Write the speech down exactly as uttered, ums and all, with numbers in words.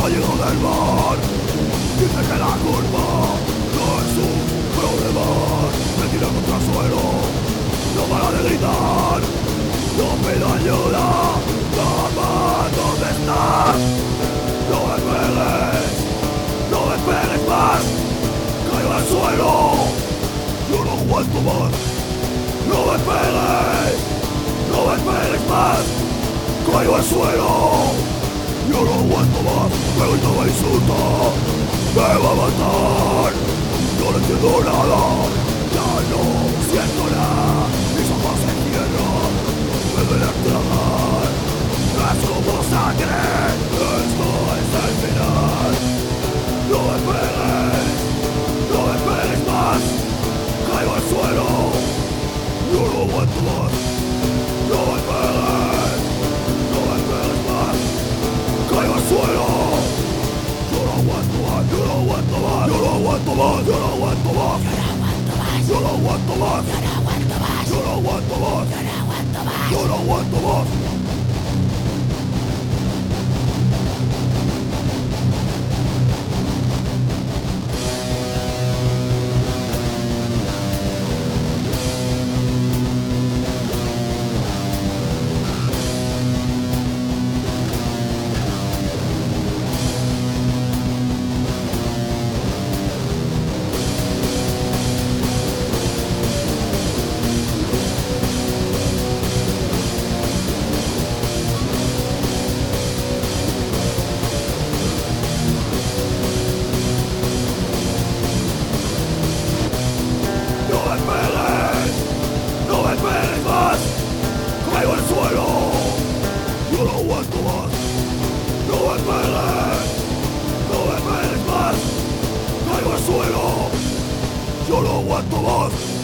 llegado del mar. Dice que la culpa no es un problema. Me tira contra el suelo, no para de gritar. No pido ayuda, mamá, ¿dónde estás? No me pegues, no me pegues más. Caigo al suelo, yo no aguanto más. No me pegues, no me pegues más. Caigo al suelo, yo no aguanto más. Me grita, me insulta, me va a matar. No le entiendo nada, ya no siento nada. Mis ojos se cierran, me duele tragar. Es como sangre, esto es el final. No me pegues, no me pegues más. Caigo al suelo, yo no aguanto más. No me pegues, no me pegues más. Caigo al suelo, yo no aguanto más, yo no aguanto más, yo no aguanto más, yo no aguanto más, yo no aguanto más, yo no aguanto más, yo no aguanto más. Caigo al suelo, yo no aguanto más. No me pegues, no me pegues más. Caigo al suelo, yo no aguanto más.